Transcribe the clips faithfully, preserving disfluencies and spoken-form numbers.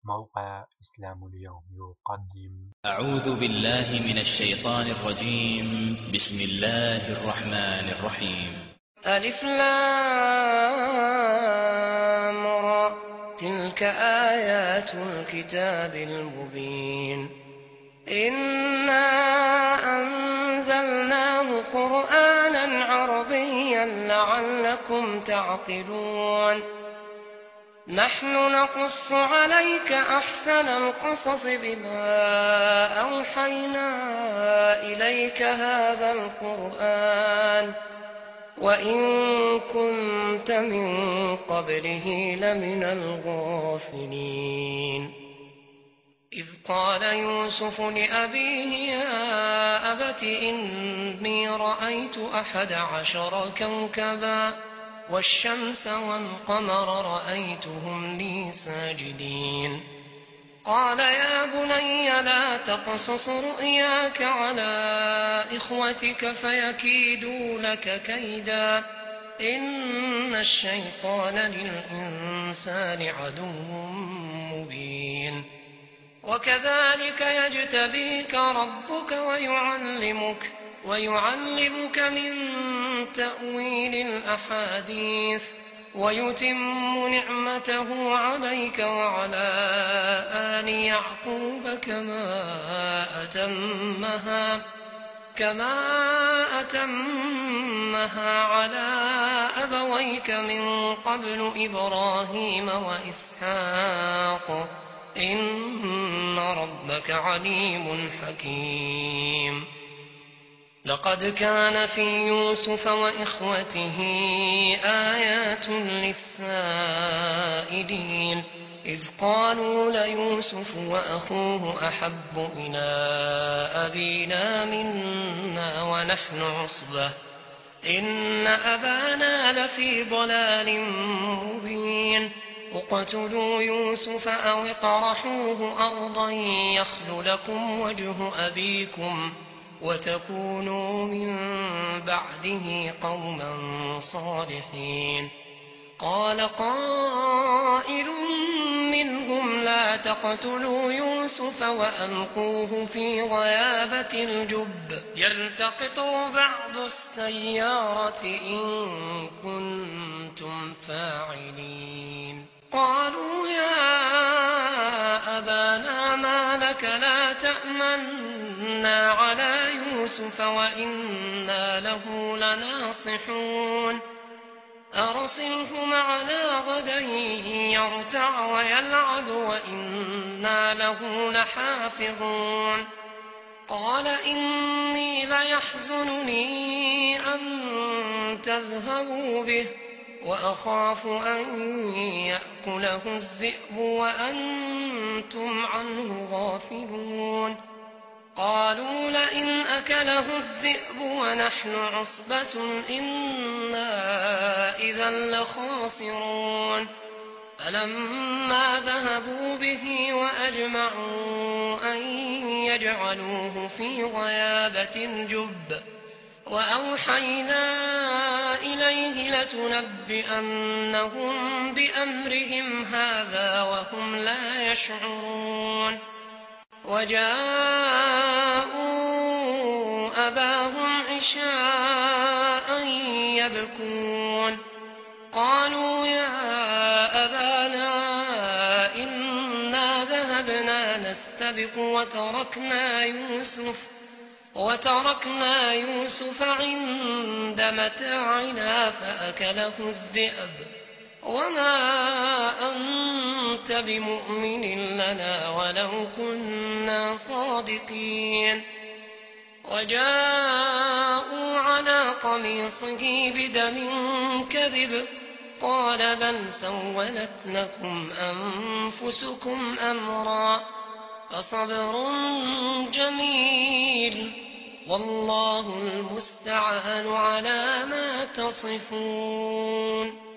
موقع إسلام اليوم يقدم. أعوذ بالله من الشيطان الرجيم. بسم الله الرحمن الرحيم. ألف لام را، تلك آيات الكتاب المبين. إنا أنزلناه قرآنا عربيا لعلكم تعقلون. نحن نقص عليك أحسن القصص بما أوحينا إليك هذا القرآن وإن كنت من قبله لمن الغافلين. إذ قال يوسف لأبيه يا أبت إني رأيت أحد عشر كوكبا والشمس والقمر رأيتهم لي ساجدين. قال يا بني لا تقصص رؤياك على إخوتك فيكيدوا لك كيدا إن الشيطان للإنسان عدو مبين. وكذلك يجتبيك ربك ويعلمك ويعلمك من تأويل الأحاديث ويتم نعمته عليك وعلى آل يعقوب كما أتمها كما أتمها على أبويك من قبل إبراهيم وإسحاق إن ربك عليم حكيم. لقد كان في يوسف وإخوته آيات للسائلين إذ قالوا ليوسف وأخوه أحب إلى أبينا منا ونحن عصبة إن أبانا لفي ضلال مبين. اقتلوا يوسف أو اطرحوه أرضا يخل لكم وجه أبيكم وتكونوا من بعده قوما صالحين. قال قائل منهم لا تقتلوا يوسف وألقوه في غيابة الجب يلتقطوا بعض السيارة إن كنتم فاعلين. قالوا يا أبانا ما لك لا تأمنا على يوسف وإنا له لناصحون. أرسله معنا غدا يرتع ويلعب وإنا له لحافظون. قال إني ليحزنني أن تذهبوا به وأخاف أن يأكله الذئب وأنتم عنه غافلون. قالوا لئن أكله الذئب ونحن عصبة إنا إذا لخاسرون. فلما ذهبوا به وأجمعوا أن يجعلوه في غيابة الجب وأوحينا إليه لتنبئنهم بأمرهم هذا وهم لا يشعرون. وجاءوا أباهم عشاء يبكون. قالوا يا أبانا إنا ذهبنا نستبق وتركنا يوسف وتركنا يوسف عند متاعنا فأكله الذئب وما أنت بمؤمن لنا ولو كنا صادقين. وجاءوا على قميصه بدم كذب قال بل سولت لكم أنفسكم أمرا فصبر جميل والله المستعان على ما تصفون.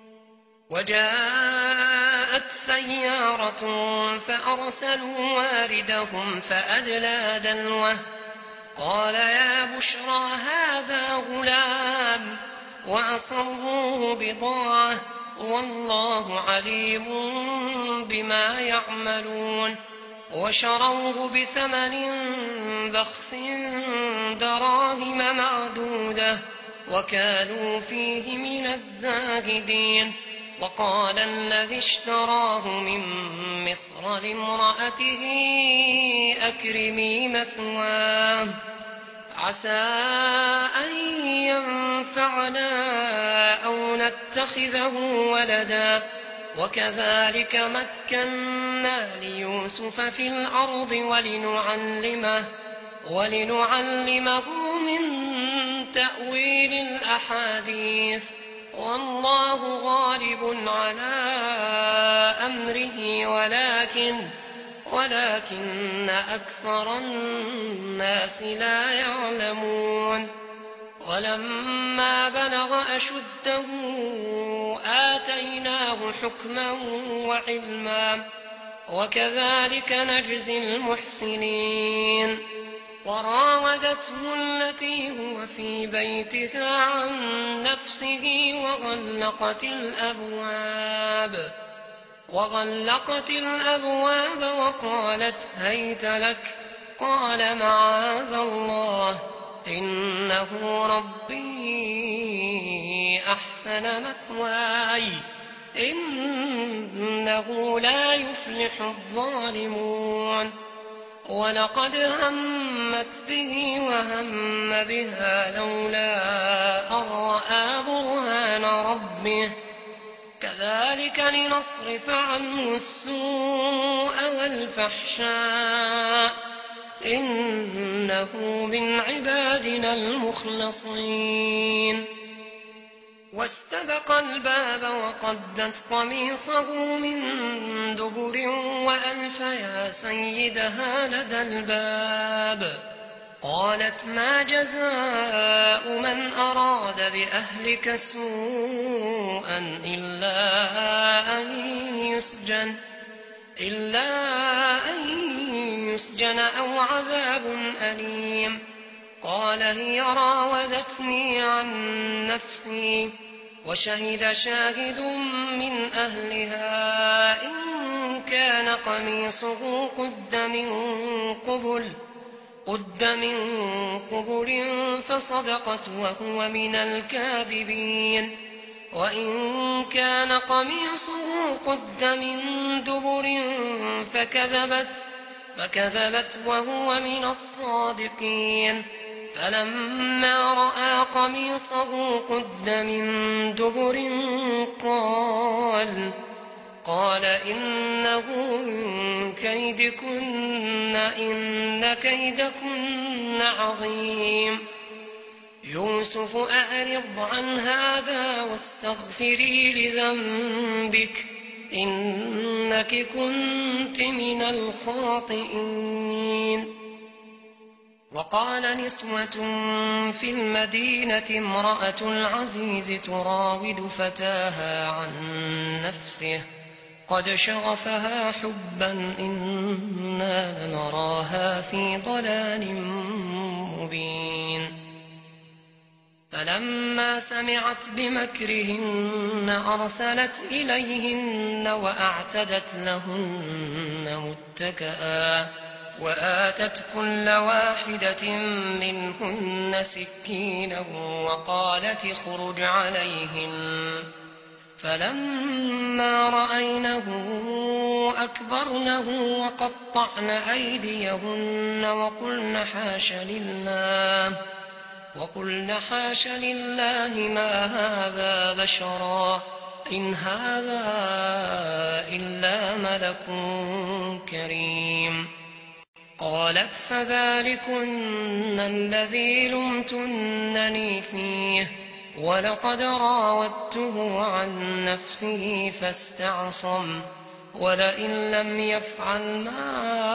وجاءت سيارة فأرسلوا واردهم فأدلى دلوه قال يا بشرى هذا غلام وأصروه بضاعة والله عليم بما يعملون. وشروه بثمن بخس دراهم معدودة وكانوا فيه من الزاهدين. وقال الذي اشتراه من مصر لامرأته أكرمي مثواه عسى أن ينفعنا أو نتخذه ولدا. وكذلك مكنا ليوسف في الأرض ولنعلمه, ولنعلمه من تأويل الأحاديث والله غالب على أمره ولكن, ولكن أكثر الناس لا يعلمون. ولما بلغ أشده آتيناه حكما وعلما وكذلك نجزي المحسنين. وراودته التي هو في بيتها عن نفسه وغلقت الأبواب وغلقت الأبواب وقالت هيت لك. قال معاذ الله إنه ربي أحسن مثواي إنه لا يفلح الظالمون. ولقد همت به وهم بها لولا أن رأى برهان ربه كذلك لنصرف عنه السوء والفحشاء إنه من عبادنا المخلصين. واستبق الباب وقدت قميصه من دبر وألف يا سيدها لدى الباب. قالت ما جزاء من أراد بأهلك سوءا إلا أن يسجن إلا أن يسجن أو عذاب أليم. قال هي راودتني عن نفسي وشهد شاهد من أهلها إن كان قميصه قد من قبل قد من قبل فصدقت وهو من الكاذبين. وإن كان قميصه قد من دبر فكذبت فكذبت وهو من الصادقين. فلما رأى قميصه قد من دبر قال قال إنه من كيدكن إن كيدكن عظيم. يوسف أعرض عن هذا واستغفري لذنبك إنك كنت من الخاطئين. وقال نسوة في المدينة امرأة العزيز تراود فتاها عن نفسه قد شغفها حبا إنا لنراها في ضلال مبين. فلما سمعت بمكرهن أرسلت إليهن وأعتدت لهن متكئا وآتت كل واحدة منهن سكينا وقالت اخرج عليهن. فلما رأينه أكبرنه وقطعن أيديهن وقلن حاش لله وقلن حاش لله ما هذا بشرا إن هذا إلا ملك كريم. قالت فذلكن الذي لمتنني فيه ولقد راودته عن نفسه فاستعصم ولئن لم يفعل ما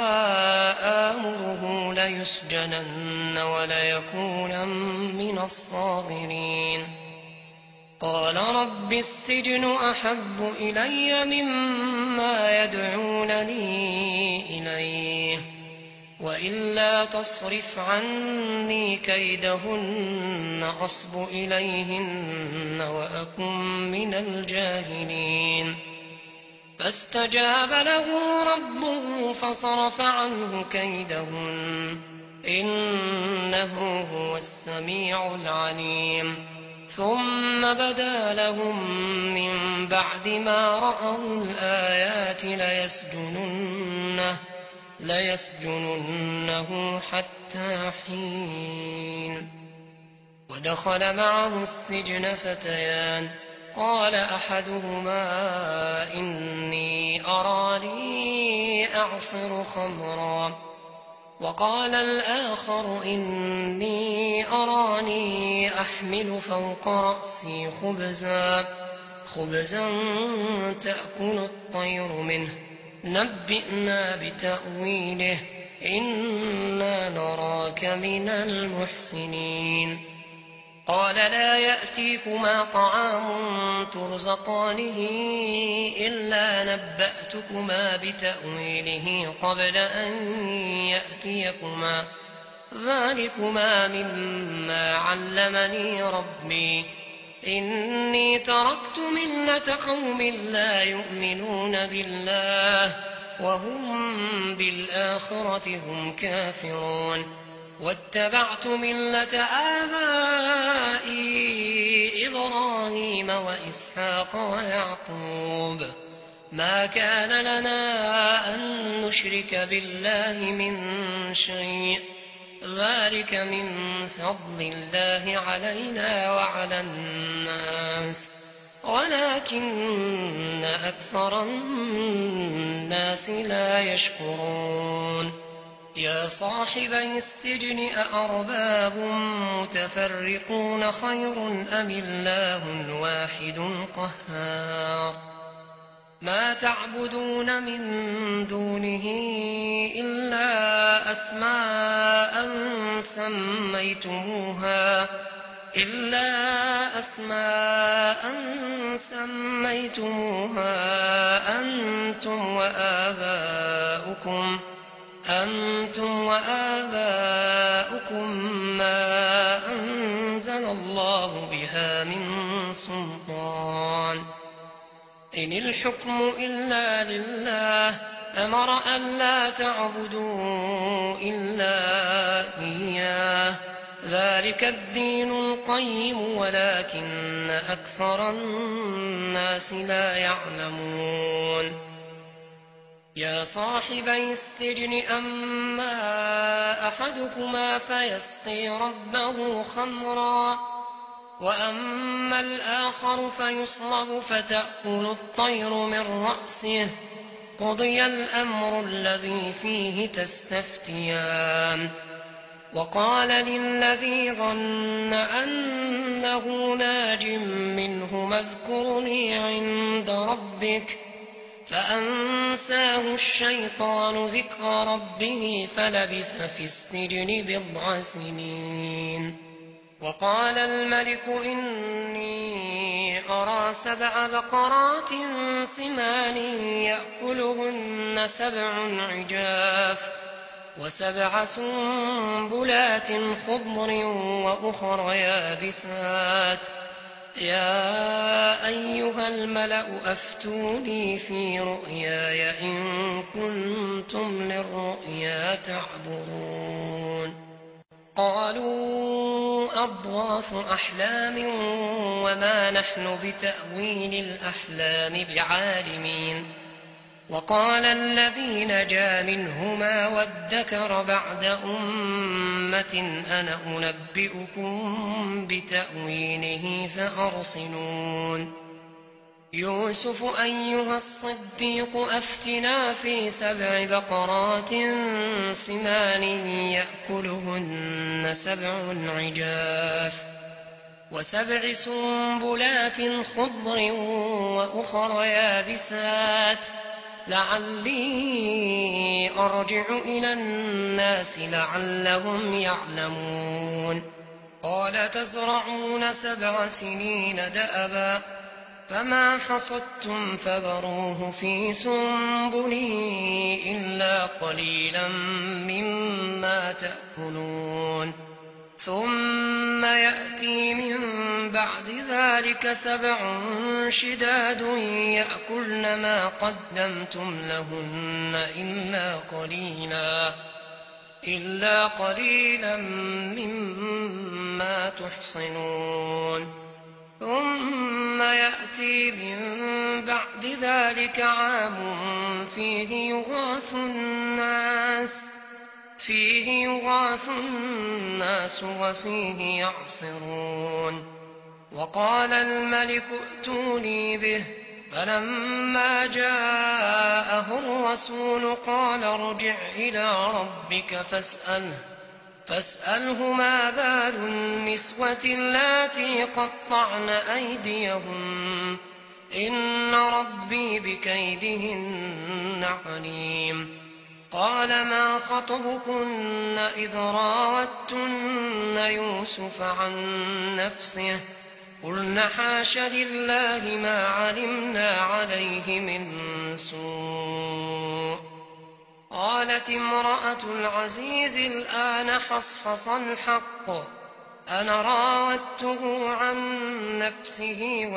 آمره ليسجنن وليكون من الصاغرين. قال رب السجن أحب إلي مما يدعونني إليه وإلا تصرف عني كيدهن أصب إليهن وأكن من الجاهلين فاستجاب له ربه فصرف عنه كيدهن إنه هو السميع العليم ثم بدا لهم من بعد ما رأوا الآيات ليسجننه ليسجننه حتى حين ودخل معه السجن فتيان قال أحدهما إني أراني أعصر خمرا وقال الآخر إني أراني أحمل فوق رأسي خبزا خبزا تأكل الطير منه نبئنا بتأويله إنا نراك من المحسنين قال لا يأتيكما طعام ترزقانه إلا نبأتكما بتأويله قبل أن يأتيكما ذلكما مما علمني ربي إني تركت ملة قوم لا يؤمنون بالله وهم بالآخرة هم كافرون واتبعت ملة آبائي إبراهيم وإسحاق ويعقوب ما كان لنا أن نشرك بالله من شيء ذلك من فضل الله علينا وعلى الناس ولكن أكثر الناس لا يشكرون يا صاحبي السجن أأرباب متفرقون خير أم الله الواحد القهار ما تعبدون من دونه إلا أسماء سميتموها إلا أسماء سميتموها أنتم وآباؤكم أنتم وآباؤكم ما أنزل الله بها من سلطان إن الحكم إلا لله أمر ألا تعبدوا إلا إياه ذلك الدين القيم ولكن أكثر الناس لا يعلمون يا صاحبي السجن أما أحدكما فيسقي ربه خمرا وأما الآخر فيصلب فتأكل الطير من رأسه قضي الأمر الذي فيه تستفتيان وقال للذي ظن أنه ناج منهما اذكرني عند ربك فأنساه الشيطان ذكر ربه فلبث في السجن بضع سنين وقال الملك إني أرى سبع بقرات سمان يأكلهن سبع عجاف وسبع سنبلات خضر وأخر يابسات يا أيها الملأ أفتوني في رؤياي إن كنتم للرؤيا تعبرون قالوا أضغاث أحلام وما نحن بتأويل الأحلام بعالمين وقال الذي نجا منهما وادكر بعد أمة أنا أنبئكم بتأويله فأرسلون يوسف أيها الصديق أفتنا في سبع بقرات سمان يأكلهن سبع عجاف وسبع سنبلات خضر وأخر يابسات لعلي أرجع إلى الناس لعلهم يعلمون قال تزرعون سبع سنين دأبا فما حصدتم فذروه في سنبله إلا إلا قليلا مما تأكلون ثم يأتي من بعد ذلك سبع شداد يأكلن ما قدمتم لهن إلا قليلا إلا قليلا مما تحصنون ثم يأتي من بعد ذلك عام فيه يغاث الناس فيه يغاث الناس وفيه يعصرون وقال الملك ائتوني به فلما جاءه الرسول قال ارجع إلى ربك فاسأله فاسأله ما بال النسوة اللاتي قطعن أيديهم إن ربي بكيدهن عليم قال ما خطبكن إذ راوتن يوسف عن نفسه قلنا حاش لله ما علمنا عليه من سوء قالت امرأة العزيز الآن حصحص الحق أنا راودته عن نفسه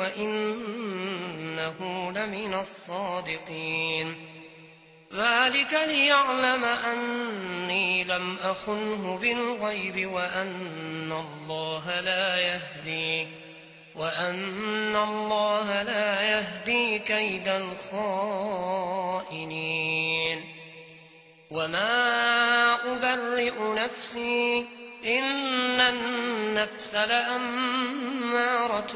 وإنه لمن الصادقين ذلك ليعلم أني لم أخنه بالغيب وأن الله لا يهدي وأن الله لا يهدي كيد الخائنين وما أبرئ نفسي إن النفس لأمارة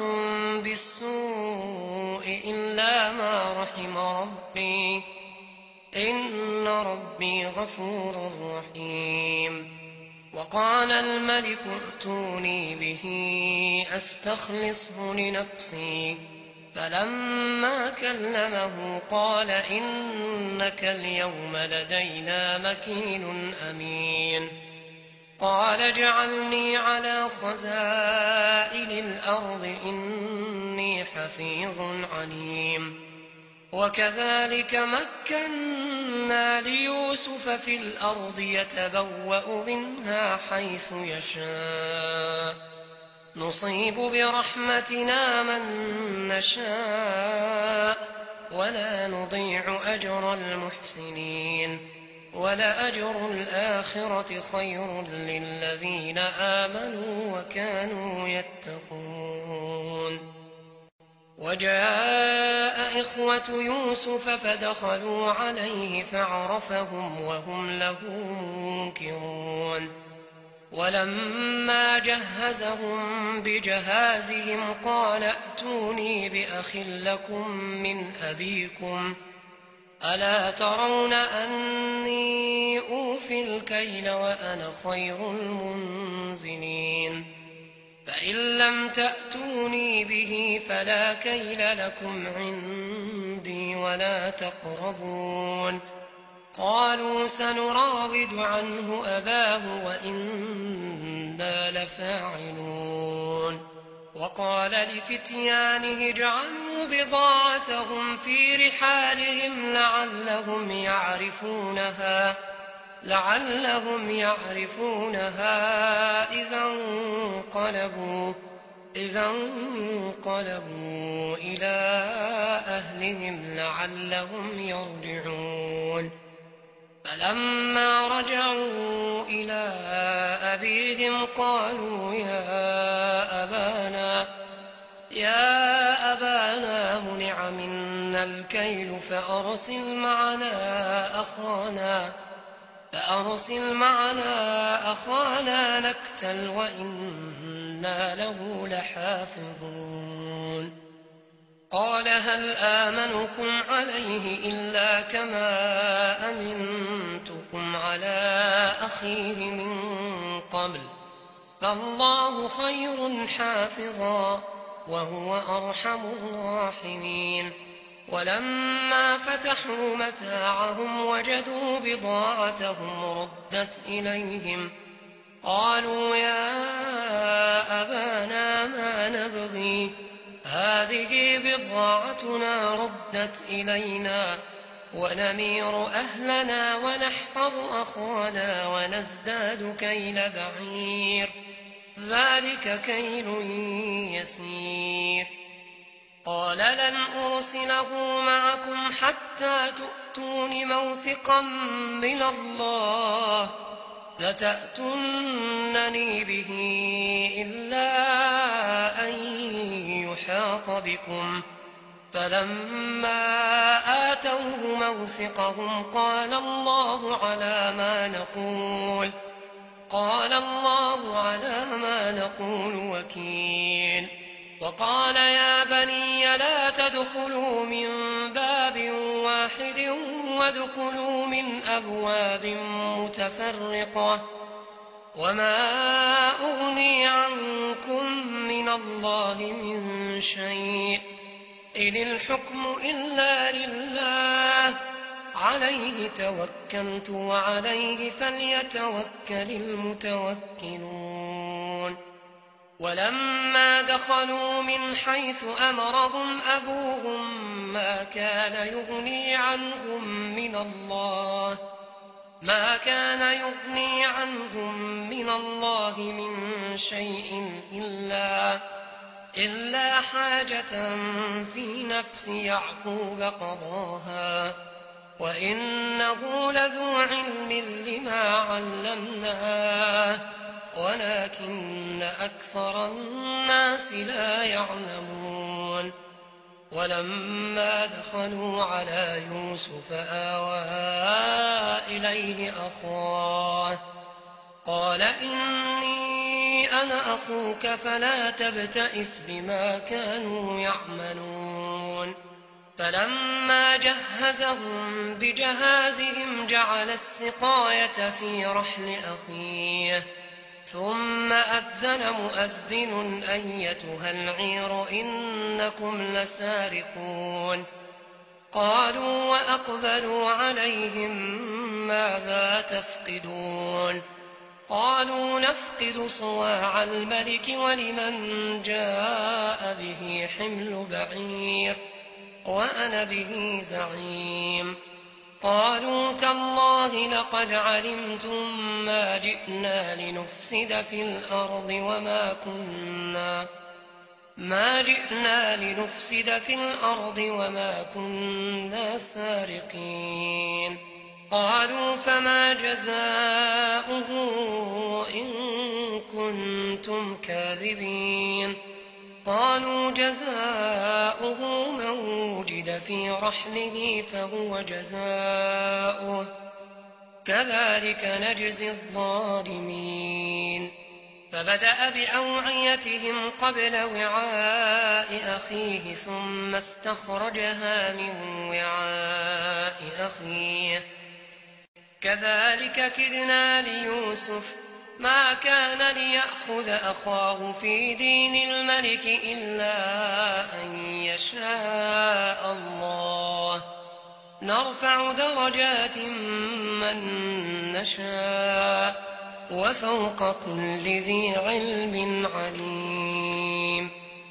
بالسوء إلا ما رحم ربي إن ربي غفور رحيم وقال الملك ائتوني به أستخلصه لنفسي فلما كلمه قال إنك اليوم لدينا مكين أمين قال اجعلني على خزائن الأرض إني حفيظ عليم وكذلك مكنا ليوسف في الأرض يتبوأ منها حيث يشاء نصيب برحمتنا من نشاء ولا نضيع أجر المحسنين ولأجر الآخرة خير للذين آمنوا وكانوا يتقون وجاء إخوة يوسف فدخلوا عليه فعرفهم وهم له منكرون ولما جهزهم بجهازهم قال ائتوني بأخ لكم من أبيكم ألا ترون أني أوفي الكيل وأنا خير المنزلين فإن لم تأتوني به فلا كيل لكم عندي ولا تقربون قالوا سنراود عنه أباه وإنا لفاعلون وقال لفتيانه اجعلوا بضاعتهم في رحالهم لعلهم يعرفونها لعلهم يعرفونها إذا انقلبوا إذا انقلبوا إلى أهلهم لعلهم يرجعون فلما رجعوا إلى أبيهم قالوا يا أبانا يا أبانا منع منا الكيل فأرسل معنا أخانا فأرسل معنا أخانا نكتل وإنا له لحافظون قال هل آمنكم عليه إلا كما أمنتكم على أخيه من قبل فالله خير حافظا وهو أرحم الراحمين ولما فتحوا متاعهم وجدوا بضاعتهم ردت إليهم قالوا يا أبانا ما نبغي هذه بضاعتنا ردت إلينا ونمير أهلنا ونحفظ أخانا ونزداد كيل بعير ذلك كيل يسير قال لن أرسله معكم حتى تؤتون موثقا من الله لتأتونني به إلا أن يحاط بكم فلما آتوه موثقهم قال الله على ما نقول قال الله على ما نقول وكيل وقال يا بني لا تدخلوا من باب واحد وادخلوا من أبواب متفرقة وما أغني عنكم من الله من شيء إن الحكم إلا لله عليه توكلت وعليه فليتوكل المتوكلون ولما دخلوا من حيث أمرهم أبوهم ما كان يغني عنهم من الله ما كان يغني عنهم من الله من شيء إلا إلا حاجة في نفس يعقوب قضاها وإنه لذو علم لما علمناه ولكن أكثر الناس لا يعلمون ولما دخلوا على يوسف آوى إليه أخاه قال إني أنا أخوك فلا تبتئس بما كانوا يعملون فلما جهزهم بجهازهم جعل السقاية في رحل أخيه ثم أذن مؤذن أيتها العير إنكم لسارقون قالوا وأقبلوا عليهم ماذا تفقدون قالوا نفقد صواع الملك ولمن جاء به حمل بعير وأنا به زعيم قالوا تالله لقد علمتم ما جئنا لنفسد في الأرض وما كنا ما جئنا لنفسد في الأرض وما كنا سارقين قالوا فما جزاؤه إن كنتم كاذبين قالوا جزاؤه من وجد في رحله فهو جزاؤه كذلك نجزي الظالمين فبدأ بأوعيتهم قبل وعاء أخيه ثم استخرجها من وعاء أخيه كذلك كدنا ليوسف ما كان ليأخذ أخاه في دين الملك إلا أن يشاء الله نرفع درجات من نشاء وفوق كل ذي علم عليم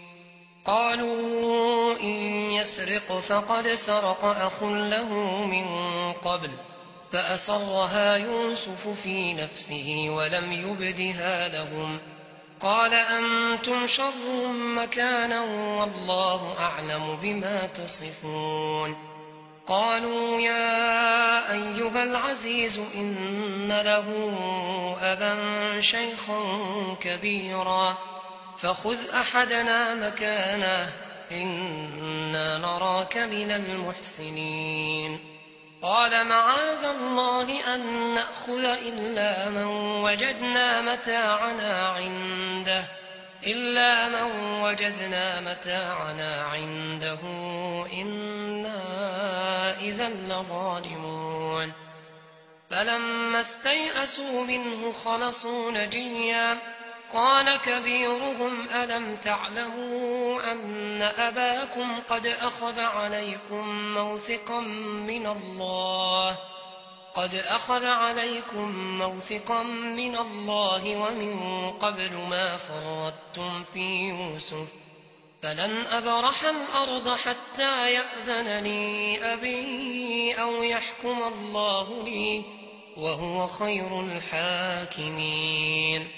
قالوا إن يسرق فقد سرق أخ له من قبل فأسرها يوسف في نفسه ولم يبدها لهم قال أنتم شر مكانا والله أعلم بما تصفون قالوا يا أيها العزيز إن له أبا شيخا كبيرا فخذ أحدنا مكانه إنا نراك من المحسنين قال معاذ الله أن نأخذ إلا من وجدنا متاعنا عنده إلا من وجدنا متاعنا عنده إنا إذا لظالمون فلما استيئسوا منه خلصوا نجيا قال كبيرهم ألم تعلموا أن أباكم قد أخذ عليكم موثقا من الله قد أخذ عليكم موثقا من الله ومن قبل ما فرطتم في يوسف فلن أبرح الأرض حتى يأذن لي أبي أو يحكم الله لي وهو خير الحاكمين.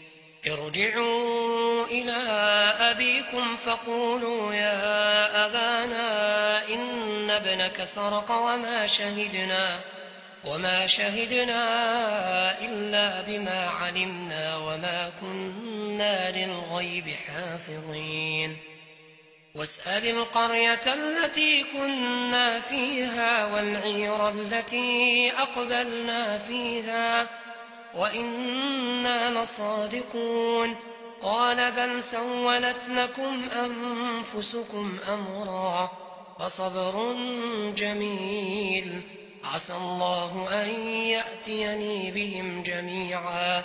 ارجعوا إلى أبيكم فقولوا يا أبانا إن ابنك سرق وما شهدنا وما شهدنا إلا بما علمنا وما كنا للغيب حافظين. واسأل القرية التي كنا فيها والعير التي أقبلنا فيها وإنا لصادقون. قال بل سولت لكم أنفسكم أمرا فصبر جميل عسى الله أن يأتيني بهم جميعا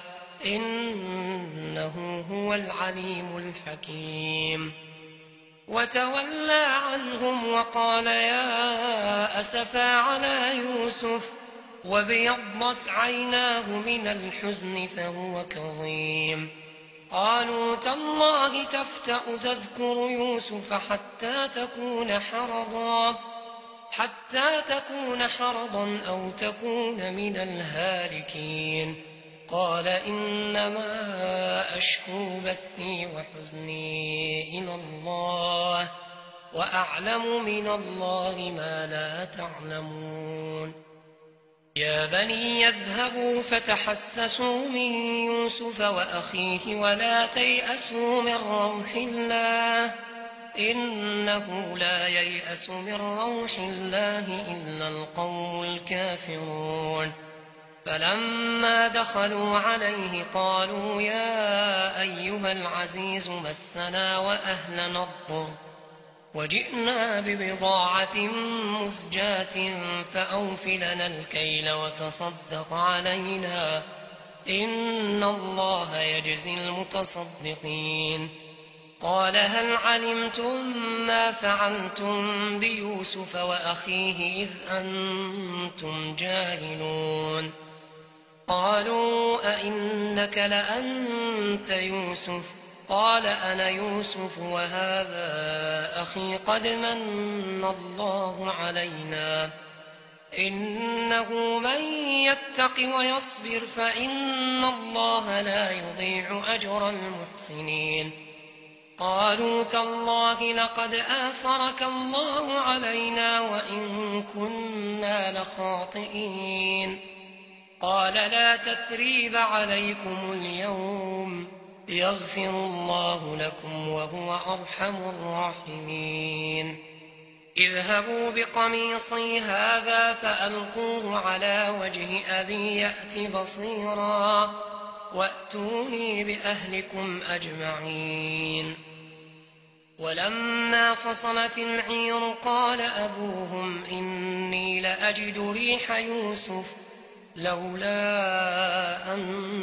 إنه هو العليم الحكيم. وتولى عنهم وقال يا أسفا على يوسف وابيضت عيناه من الحزن فهو كظيم. قالوا تالله تفتأ تذكر يوسف حتى تكون حرضا حتى تكون حرضا أو تكون من الهالكين. قال إنما أشكو بثي وحزني إلى الله وأعلم من الله ما لا تعلمون. يا بني يذهبوا فتحسسوا من يوسف وأخيه ولا تيأسوا من روح الله إنه لا ييأس من روح الله إلا القوم الكافرون. فلما دخلوا عليه قالوا يا أيها العزيز مسنا وأهلنا الضر وجئنا ببضاعة مزجاة فأوف لنا الكيل وتصدق علينا إن الله يجزي المتصدقين. قال هل علمتم ما فعلتم بيوسف وأخيه إذ أنتم جاهلون؟ قالوا أئنك لأنت يوسف؟ قال أنا يوسف وهذا أخي قد من الله علينا إنه من يتق ويصبر فإن الله لا يضيع أجر المحسنين. قالوا تالله لقد آثرك الله علينا وإن كنا لخاطئين. قال لا تثريب عليكم اليوم يغفر الله لكم وهو أرحم الراحمين. اذهبوا بقميصي هذا فألقوه على وجه أبي يأت بصيرا وأتوني بأهلكم أجمعين. ولما فصلت العير قال أبوهم إني لأجد ريح يوسف لولا أن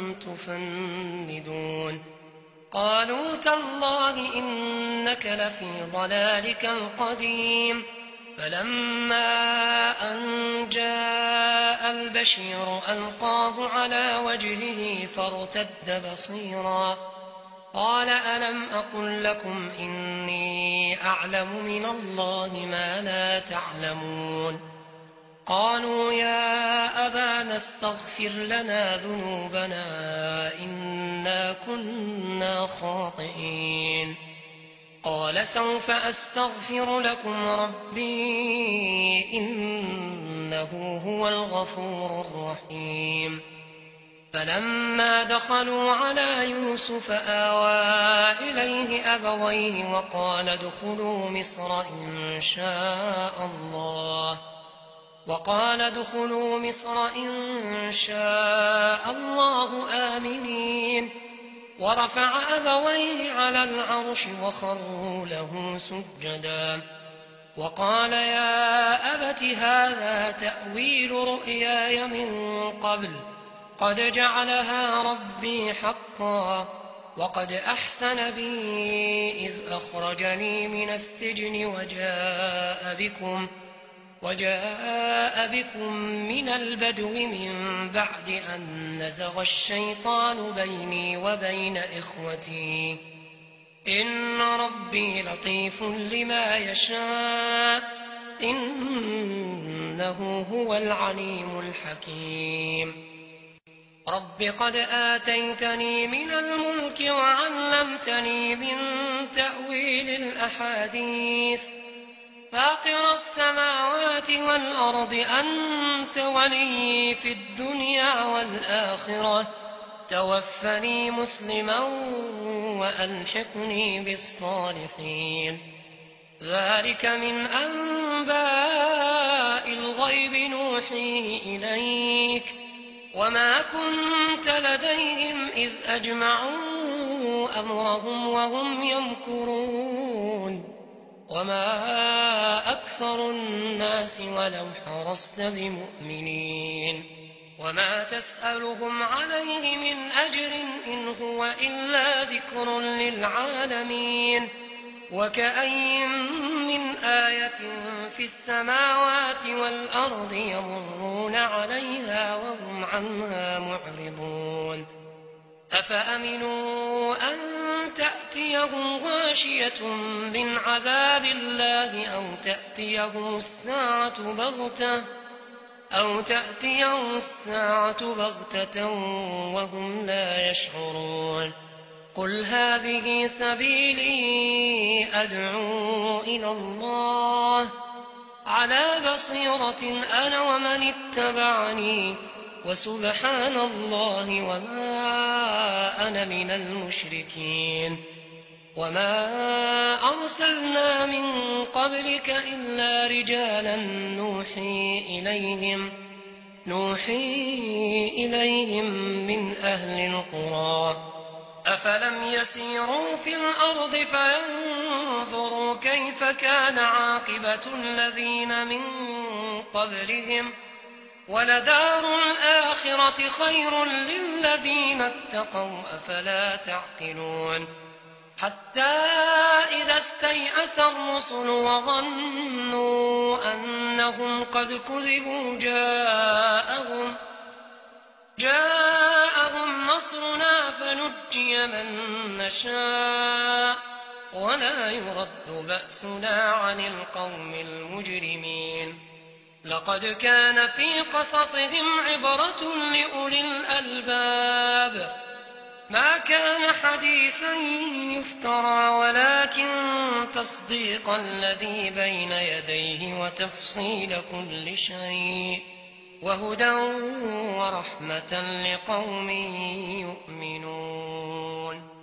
تفندون. قالوا تالله إنك لفي ضلالك القديم. فلما أن جاء البشير ألقاه على وجهه فارتد بصيرا قال ألم أقل لكم إني أعلم من الله ما لا تعلمون؟ قالوا يا أبانا استغفر لنا ذنوبنا إنا كنا خاطئين. قال سوف أستغفر لكم ربي إنه هو الغفور الرحيم. فلما دخلوا على يوسف آوى إليه أبويه وقال ادخلوا مصر إن شاء الله وقال ادخلوا مصر إن شاء الله آمنين. ورفع أبويه على العرش وخروا له سجدا وقال يا أبت هذا تأويل رؤياي من قبل قد جعلها ربي حقا وقد أحسن بي إذ أخرجني من السجن وجاء بكم وجاء بكم من البدو من بعد أن نزغ الشيطان بيني وبين إخوتي إن ربي لطيف لما يشاء إنه هو العليم الحكيم رب قد آتيتني من الملك وعلمتني من تأويل الأحاديث فاطر السماوات والأرض أنت ولي في الدنيا والآخرة توفني مسلما وألحقني بالصالحين ذلك من أنباء الغيب نوحيه إليك وما كنت لديهم إذ أجمعوا أمرهم وهم يمكرون وما أكثر الناس ولو حرصت بمؤمنين وما تسألهم عليه من أجر إن هو إلا ذكر للعالمين وكأي من آية في السماوات والأرض يمرون عليها وهم عنها معرضون أفأمنوا أن تأتيهم غاشية من عذاب الله أو تأتيهم الساعة بغتة أو تأتيهم الساعة بغتة وهم لا يشعرون قل هذه سبيلي أدعو إلى الله على بصيرة أنا ومن اتبعني وسبحان الله وما أنا من المشركين وما أرسلنا من قبلك إلا رجالا نوحي إليهم نوحي إليهم من أهل القرى أفلم يسيروا في الأرض فينظروا كيف كان عاقبة الذين من قبلهم ولدار الآخرة خير للذين اتقوا أفلا تعقلون حتى إذا استيأس الرسل وظنوا أنهم قد كذبوا جاءهم جاءهم نصرنا فنجي من نشاء ولا يرد بأسنا عن القوم المجرمين لقد كان في قصصهم عبرة لأولي الألباب ما كان حديثا يفترى ولكن تصديق الذي بين يديه وتفصيل كل شيء وهدى ورحمة لقوم يؤمنون